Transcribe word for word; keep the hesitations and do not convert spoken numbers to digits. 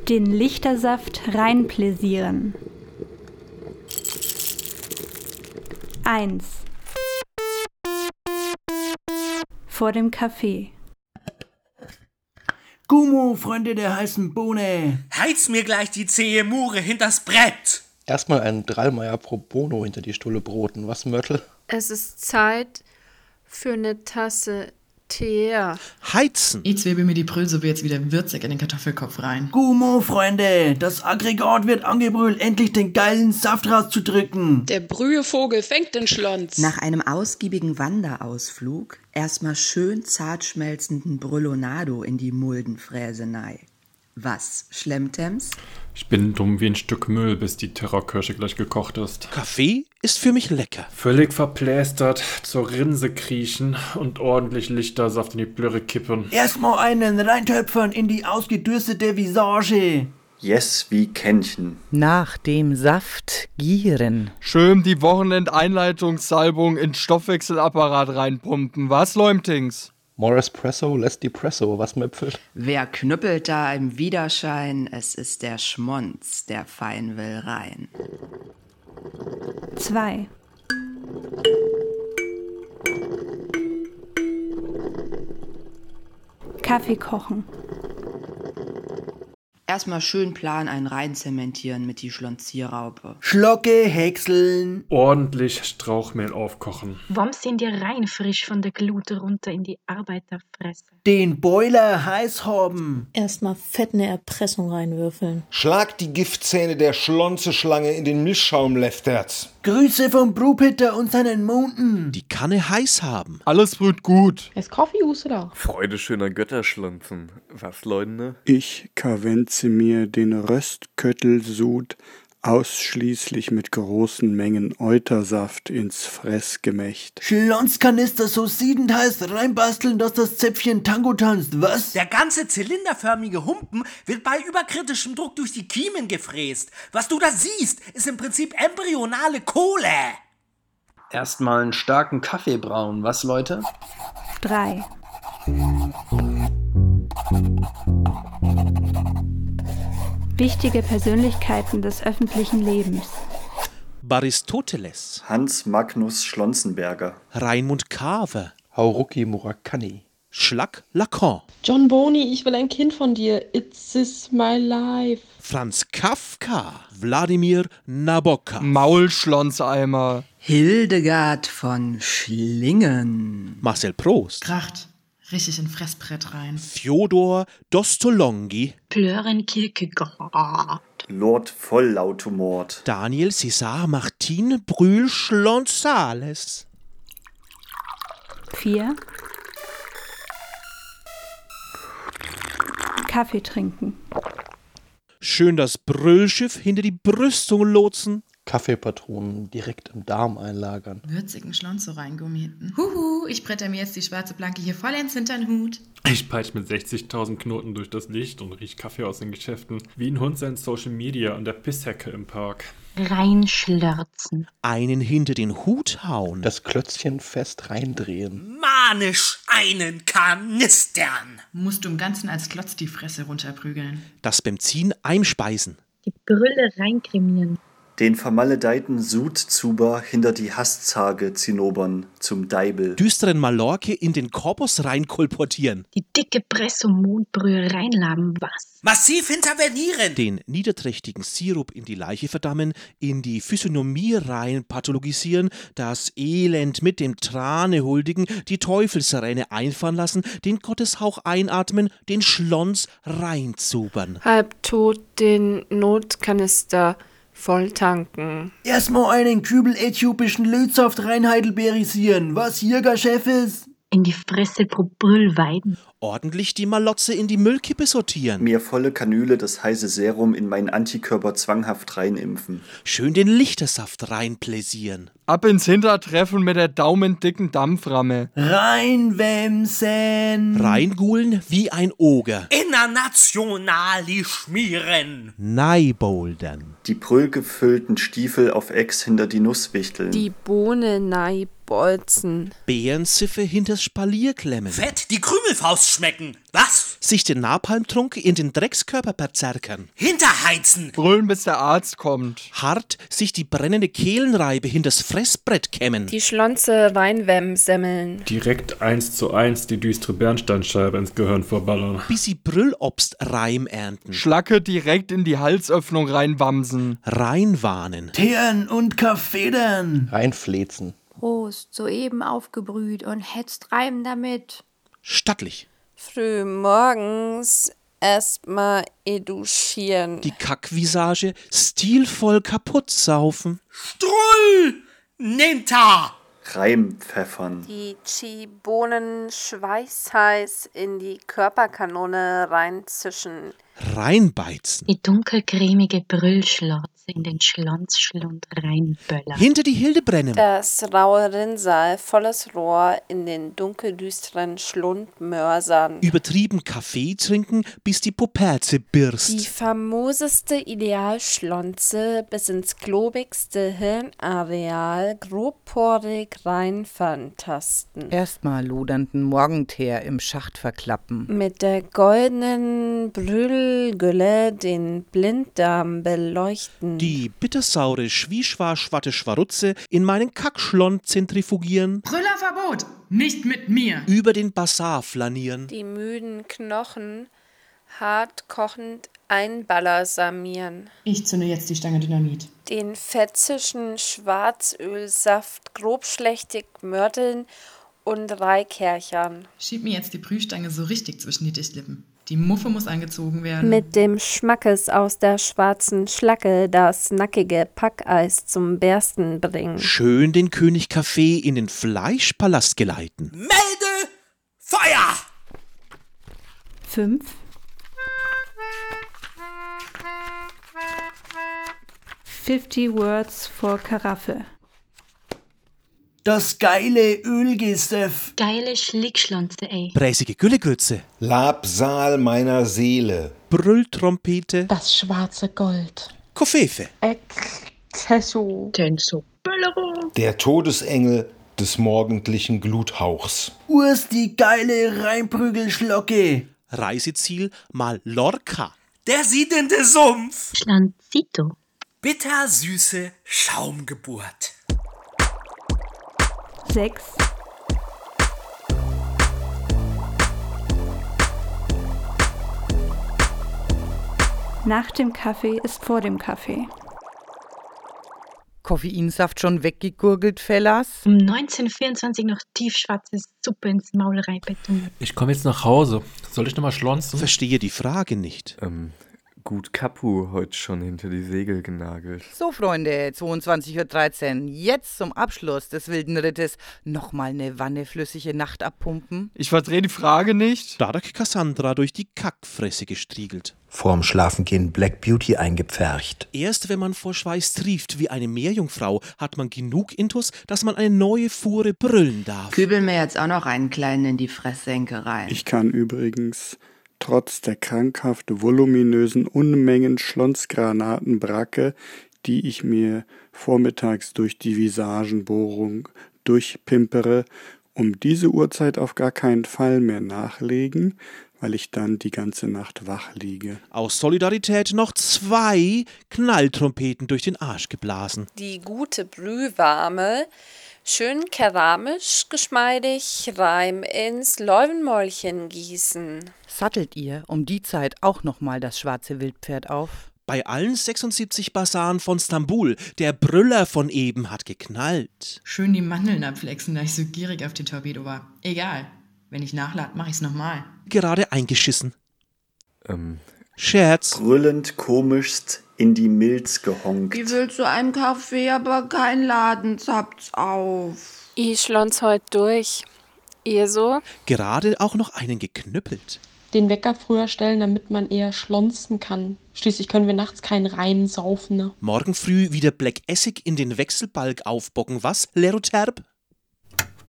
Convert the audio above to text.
Den Lichtersaft reinpläsieren. eins. Vor dem Kaffee. Gummo, Freunde der heißen Bohne. Heiz mir gleich die zähe Mure hinters Brett. Erstmal ein Drallmeier pro Bono hinter die Stulle broten. Was, Mörtel? Es ist Zeit für eine Tasse Tee. Heizen. Ich zwiebel mir die Brüllsuppe jetzt wieder würzig in den Kartoffelkopf rein. Gummo, Freunde, das Aggregat wird angebrüllt, endlich den geilen Saft rauszudrücken. Der Brühevogel fängt den Schlons. Nach einem ausgiebigen Wanderausflug erstmal schön zart schmelzenden Brüllonado in die Muldenfräsenei. Was, Schlemtems? Ich bin dumm wie ein Stück Müll, bis die Terrorkirsche gleich gekocht ist. Kaffee ist für mich lecker. Völlig verplästert, zur Rinse kriechen und ordentlich Lichtersaft in die Blöre kippen. Erstmal einen reintöpfern in die ausgedürstete Visage. Yes, wie Kännchen. Nach dem Saft gieren. Schön die Wochenendeinleitungssalbung in Stoffwechselapparat reinpumpen. Was, Leumtings? More Espresso, less Depresso. Was, Möpfel? Wer knüppelt da im Widerschein? Es ist der Schmonz, der fein will rein. zwei. Kaffee kochen. Erstmal schön plan einen reinzementieren mit die Schlonzierraupe. Schlocke häckseln. Ordentlich Strauchmehl aufkochen. Warum sind die rein frisch von der Glut runter in die Arbeiterfresse? Den Boiler heiß haben. Erstmal fett eine Erpressung reinwürfeln. Schlag die Giftzähne der Schlonzeschlange in den Milchschaum, Lefterz. Grüße vom Brewpitter und seinen Monden. Die Kanne heiß haben. Alles wird gut. Es Kaffee Usela. Freude schöner Götterschlonzen. Was, Leute? Ich kavenze mir den Röstköttelsud ausschließlich mit großen Mengen Eutersaft ins Fressgemächt. Schlonzkanister so siedend heiß reinbasteln, dass das Zäpfchen Tango tanzt, was? Der ganze zylinderförmige Humpen wird bei überkritischem Druck durch die Kiemen gefräst. Was du da siehst, ist im Prinzip embryonale Kohle. Erstmal einen starken Kaffee brauen, was, Leute? drei. Wichtige Persönlichkeiten des öffentlichen Lebens. Aristoteles. Hans Magnus Schlonzenberger. Raimund Carver. Haruki Murakami. Schlag Lacan. John Boni, ich will ein Kind von dir. It's is my life. Franz Kafka. Wladimir Nabokov. Maulschlonzeimer. Hildegard von Schlingen. Marcel Proust. Kracht. Richtig in Fressbrett rein. Fjodor Dostolongi. Plören Kierkegaard. Lord Volllautomord. Daniel César Martin Brühl Schlonzales. vier. Kaffee trinken. Schön das Brüllschiff hinter die Brüstung lotsen. Kaffeepatronen direkt im Darm einlagern. Würzigen Schlonzo reingummierten. Huhu, ich bretter mir jetzt die schwarze Planke hier vollends hintern Hut. Ich peitsch mit sechzigtausend Knoten durch das Licht und riech Kaffee aus den Geschäften. Wie ein Hund sein Social Media an der Pisshecke im Park. Reinschlürzen. Einen hinter den Hut hauen. Das Klötzchen fest reindrehen. Manisch einen kanistern. Musst du im Ganzen als Klotz die Fresse runterprügeln. Das Benzin einspeisen. Die Brille reinkremieren. Den vermaledeiten Sud-Zuber hinter die Hasszage zinobern zum Deibel. Düsteren Malorke in den Korpus reinkolportieren. Die dicke Presso-Mondbrühe reinlaben, was? Massiv intervenieren. Den niederträchtigen Sirup in die Leiche verdammen, in die Physiognomie rein pathologisieren, das Elend mit dem Trane huldigen, die Teufelsräne einfahren lassen, den Gotteshauch einatmen, den Schlons reinzubern. Halbtot den Notkanister voll tanken. Erstmal einen Kübel äthiopischen Lötsaft reinheidelberisieren, was Jäger Chef ist. In die Fresse pro Brüllweiden. Ordentlich die Malotze in die Müllkippe sortieren. Mir volle Kanüle das heiße Serum in meinen Antikörper zwanghaft reinimpfen. Schön den Lichtersaft reinpläsieren. Ab ins Hintertreffen mit der daumendicken Dampframme. Reinwämsen. Reingulen wie ein Oger. Internationali schmieren. Neibouldern. Die brüllgefüllten Stiefel auf Ex hinter die Nusswichteln. Die Bohne neibouldern. Bolzen. Bärensiffe hinters Spalier klemmen. Fett die Krümelfaust schmecken. Was? Sich den Napalmtrunk in den Dreckskörper berzerkern. Hinterheizen. Brüllen, bis der Arzt kommt. Hart sich die brennende Kehlenreibe hinters Fressbrett kämmen. Die Schlonze reinwemsemmeln. Direkt eins zu eins die düstere Bernsteinscheibe ins Gehirn vorballern. Bis sie Brüllobst Reim ernten. Schlacke direkt in die Halsöffnung reinwamsen. Reinwarnen. Teeren und Kaffedern. Reinflezen. Prost, soeben aufgebrüht und hetzt Reim damit. Stattlich. Früh morgens erstmal eduschieren. Die Kackvisage stilvoll kaputt saufen. Strull! Ninta! Reimpfeffern. Die Chibonen schweißheiß in die Körperkanone reinzischen. Reinbeizen. Die dunkelcremige Brüllschlotze in den Schlonzschlund reinböllern. Hinter die Hilde brennen. Das raue Rinnsal, volles Rohr in den dunkeldüsteren Schlund mörsern. Übertrieben Kaffee trinken, bis die Poperze birst. Die famoseste Idealschlonze bis ins globigste Hirnareal grobporig reinfantasten. Erstmal lodernden Morgenteer im Schacht verklappen. Mit der goldenen Brüllgülle den Blinddarm beleuchten. Die bittersaure Schwieschwarschwatte Schwarutze in meinen Kackschlond zentrifugieren. Brüllerverbot! Nicht mit mir! Über den Basar flanieren. Die müden Knochen hart kochend einbalsamieren. Ich zünde jetzt die Stange Dynamit. Den fetzischen Schwarzölsaft grobschlächtig mörteln und reikerchern. Schieb mir jetzt die Brühstange so richtig zwischen die Dichtlippen. Die Muffe muss angezogen werden. Mit dem Schmackes aus der schwarzen Schlacke das nackige Packeis zum Bersten bringen. Schön den König Kaffee in den Fleischpalast geleiten. Melde Feuer! Fünf. Fifty Words for Karaffe. Das geile Ölgesöff. Geile Schlickschlonze, ey. Bräsige Güllegürze. Labsal meiner Seele. Brülltrompete. Das schwarze Gold. Koffefe. Excesso. Tenso. Böllero. Der Todesengel des morgendlichen Gluthauchs. Urs die geile Reinprügelschlocke. Reiseziel Mallorca. Der siedende Sumpf. Schlanzito. Bittersüße Schaumgeburt. Sechs. Nach dem Kaffee ist vor dem Kaffee. Koffeinsaft schon weggegurgelt, Fellas? Um neunzehn Uhr vierundzwanzig noch tiefschwarze Suppe ins Maul reinbetoniert. Ich komme jetzt nach Hause. Soll ich nochmal schlonzen? Verstehe die Frage nicht. Ähm, gut Kapu heute schon hinter die Segel genagelt. So, Freunde, zweiundzwanzig Uhr dreizehn. Jetzt zum Abschluss des wilden Rittes nochmal eine Wanne flüssige Nacht abpumpen. Ich verdrehe die Frage nicht. Darak Cassandra durch die Kackfresse gestriegelt. Vorm Schlafengehen Black Beauty eingepfercht. Erst wenn man vor Schweiß trieft wie eine Meerjungfrau, hat man genug Intus, dass man eine neue Fuhre brüllen darf. Kübel mir jetzt auch noch einen kleinen in die Fresssenke rein. Ich kann übrigens trotz der krankhaft voluminösen Unmengen Schlonsgranatenbracke, die ich mir vormittags durch die Visagenbohrung durchpimpere, um diese Uhrzeit auf gar keinen Fall mehr nachlegen, weil ich dann die ganze Nacht wach liege. Aus Solidarität noch zwei Knalltrompeten durch den Arsch geblasen. Die gute Brühwarme, schön keramisch, geschmeidig, Reim ins Leuwenmäulchen gießen. Sattelt ihr um die Zeit auch nochmal das schwarze Wildpferd auf? Bei allen sechsundsiebzig Basaren von Stambul, der Brüller von eben hat geknallt. Schön die Mandeln abflexen, da ich so gierig auf den Torpedo war. Egal. Wenn ich nachlade, mache ich's nochmal. Gerade eingeschissen. Ähm. Scherz. Brüllend komischst in die Milz gehonkt. Ich will zu einem Kaffee, aber kein Laden zappt's auf. Ich schlonz heut durch. Ihr so? Gerade auch noch einen geknüppelt. Den Wecker früher stellen, damit man eher schlonzen kann. Schließlich können wir nachts keinen Rein saufen, ne? Morgen früh wieder Black Essig in den Wechselbalg aufbocken, was, Leroterb?